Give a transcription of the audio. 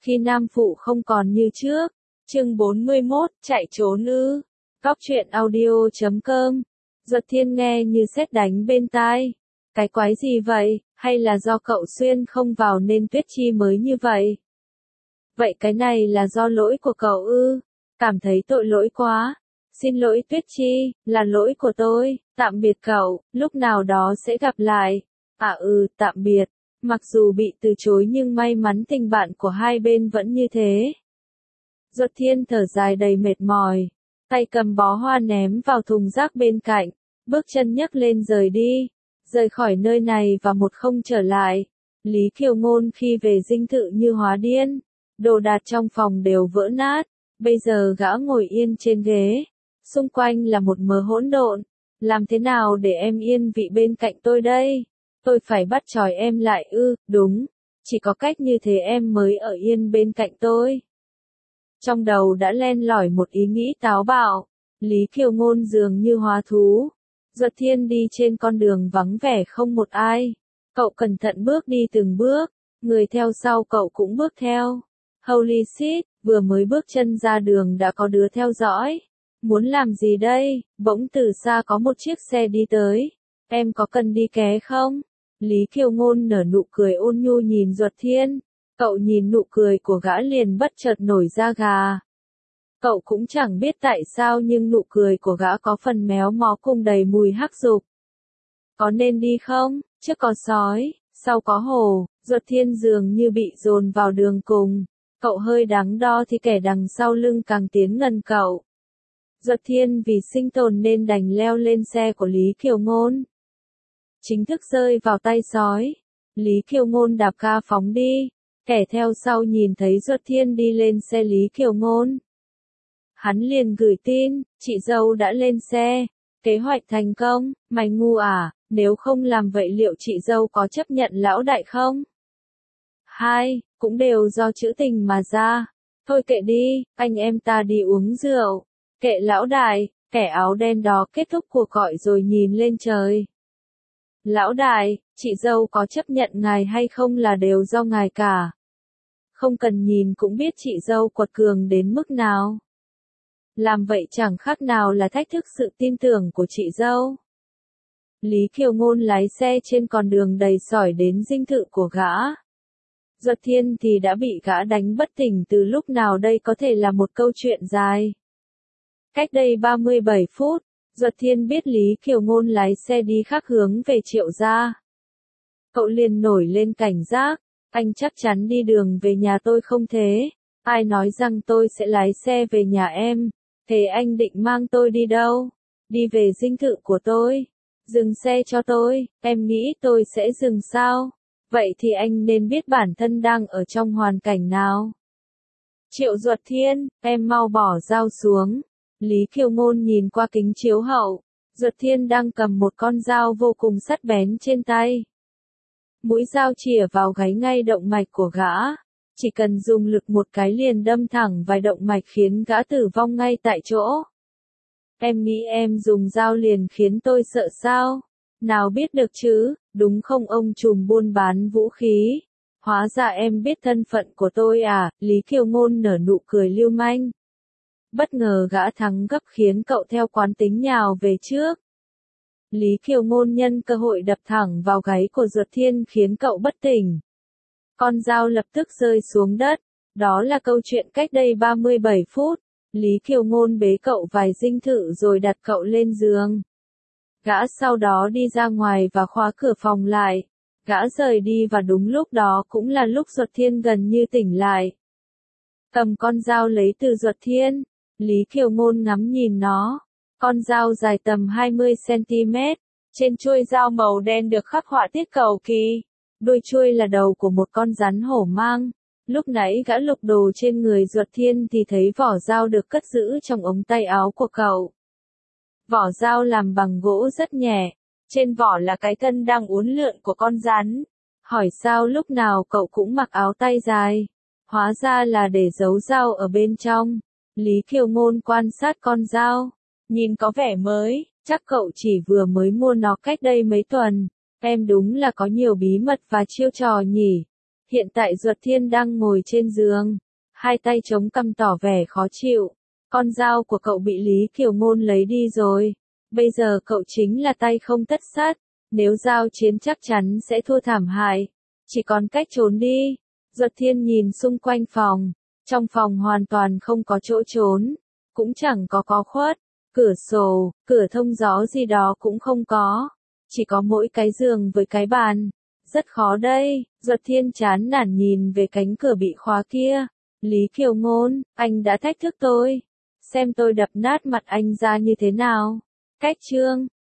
Khi nam phụ không còn như trước. Chương 41, chạy trốn ư. Cóc truyện audio.com. Duật Thiên nghe như sét đánh bên tai. Cái quái gì vậy, hay là do cậu xuyên không vào nên Tuyết Chi mới như vậy? Vậy cái này là do lỗi của cậu ư? Cảm thấy tội lỗi quá. Xin lỗi Tuyết Chi, là lỗi của tôi, tạm biệt cậu, lúc nào đó sẽ gặp lại. Tạm biệt. Mặc dù bị từ chối nhưng may mắn tình bạn của hai bên vẫn như thế. Duật Thiên thở dài đầy mệt mỏi, tay cầm bó hoa ném vào thùng rác bên cạnh, bước chân nhấc lên rời đi, rời khỏi nơi này và một không trở lại. Lý Kiều Ngôn khi về dinh thự như hóa điên, đồ đạc trong phòng đều vỡ nát, bây giờ gã ngồi yên trên ghế, xung quanh là một mớ hỗn độn, làm thế nào để em yên vị bên cạnh tôi đây? Tôi phải bắt trói em lại ư? Đúng, chỉ có cách như thế em mới ở yên bên cạnh tôi. Trong đầu đã len lỏi một ý nghĩ táo bạo, Lý Kiều Ngôn dường như hóa thú. Duật Thiên đi trên con đường vắng vẻ không một ai. Cậu cẩn thận bước đi từng bước, người theo sau cậu cũng bước theo. Holy shit, vừa mới bước chân ra đường đã có đứa theo dõi. Muốn làm gì đây? Bỗng từ xa có một chiếc xe đi tới. Em có cần đi ké không? Lý Kiều Ngôn nở nụ cười ôn nhu nhìn Duật Thiên. Cậu nhìn nụ cười của gã liền bất chợt nổi da gà. Cậu cũng chẳng biết tại sao nhưng nụ cười của gã có phần méo mó cùng đầy mùi hắc dục. Có nên đi không? Trước có sói, sau có hổ. Duật Thiên dường như bị dồn vào đường cùng. Cậu hơi đắn đo thì kẻ đằng sau lưng càng tiến gần cậu. Duật Thiên vì sinh tồn nên đành leo lên xe của Lý Kiều Ngôn. Chính thức rơi vào tay sói. Lý Kiều Ngôn đạp ga phóng đi. Kẻ theo sau nhìn thấy Duật Thiên đi lên xe Lý Kiều Ngôn. Hắn liền gửi tin, chị dâu đã lên xe. Kế hoạch thành công, mày ngu à, nếu không làm vậy liệu chị dâu có chấp nhận lão đại không? Hai, cũng đều do trữ tình mà ra. Thôi kệ đi, anh em ta đi uống rượu. Kệ lão đại, kẻ áo đen đó kết thúc cuộc gọi rồi nhìn lên trời. Lão đại, chị dâu có chấp nhận ngài hay không là đều do ngài cả. Không cần nhìn cũng biết chị dâu quật cường đến mức nào. Làm vậy chẳng khác nào là thách thức sự tin tưởng của chị dâu. Lý Kiều Ngôn lái xe trên con đường đầy sỏi đến dinh thự của gã. Duật Thiên thì đã bị gã đánh bất tỉnh từ lúc nào đây có thể là một câu chuyện dài. Cách đây 37 phút, Duật Thiên biết Lý Kiều Ngôn lái xe đi khác hướng về Triệu gia. Cậu liền nổi lên cảnh giác, anh chắc chắn đi đường về nhà tôi không thế? Ai nói rằng tôi sẽ lái xe về nhà em? Thế anh định mang tôi đi đâu? Đi về dinh thự của tôi. Dừng xe cho tôi, em nghĩ tôi sẽ dừng sao? Vậy thì anh nên biết bản thân đang ở trong hoàn cảnh nào. Triệu Duật Thiên, em mau bỏ dao xuống. Lý Kiều Ngôn nhìn qua kính chiếu hậu. Duật Thiên đang cầm một con dao vô cùng sắc bén trên tay. Mũi dao chĩa vào gáy ngay động mạch của gã. Chỉ cần dùng lực một cái liền đâm thẳng vài động mạch khiến gã tử vong ngay tại chỗ. Em nghĩ em dùng dao liền khiến tôi sợ sao? Nào biết được chứ, đúng không ông trùm buôn bán vũ khí? Hóa ra em biết thân phận của tôi à? Lý Kiều Ngôn nở nụ cười lưu manh. Bất ngờ gã thắng gấp khiến cậu theo quán tính nhào về trước. Lý Kiều Ngôn nhân cơ hội đập thẳng vào gáy của Duật Thiên khiến cậu bất tỉnh. Con dao lập tức rơi xuống đất. Đó là câu chuyện cách đây 37 phút. Lý Kiều Ngôn bế cậu vài dinh thự rồi đặt cậu lên giường. Gã sau đó đi ra ngoài và khóa cửa phòng lại. Gã rời đi và đúng lúc đó cũng là lúc Duật Thiên gần như tỉnh lại. Cầm con dao lấy từ Duật Thiên. Lý Kiều Ngôn ngắm nhìn nó. Con dao dài tầm 20cm. Trên chuôi dao màu đen được khắc họa tiết cầu kỳ. Đuôi chuôi là đầu của một con rắn hổ mang. Lúc nãy gã lục đồ trên người Duật Thiên thì thấy vỏ dao được cất giữ trong ống tay áo của cậu. Vỏ dao làm bằng gỗ rất nhẹ. Trên vỏ là cái thân đang uốn lượn của con rắn. Hỏi sao lúc nào cậu cũng mặc áo tay dài. Hóa ra là để giấu dao ở bên trong. Lý Kiều Ngôn quan sát con dao. Nhìn có vẻ mới, chắc cậu chỉ vừa mới mua nó cách đây mấy tuần. Em đúng là có nhiều bí mật và chiêu trò nhỉ. Hiện tại Duật Thiên đang ngồi trên giường, hai tay chống cằm tỏ vẻ khó chịu. Con dao của cậu bị Lý Kiều Ngôn lấy đi rồi. Bây giờ cậu chính là tay không tất sắt. Nếu giao chiến chắc chắn sẽ thua thảm hại. Chỉ còn cách trốn đi. Duật Thiên nhìn xung quanh phòng. Trong phòng hoàn toàn không có chỗ trốn. Cũng chẳng có khuất. Cửa sổ, cửa thông gió gì đó cũng không có. Chỉ có mỗi cái giường với cái bàn. Rất khó đây. Duật Thiên chán nản nhìn về cánh cửa bị khóa kia. Lý Kiều Ngôn, anh đã thách thức tôi. Xem tôi đập nát mặt anh ra như thế nào. Cách chương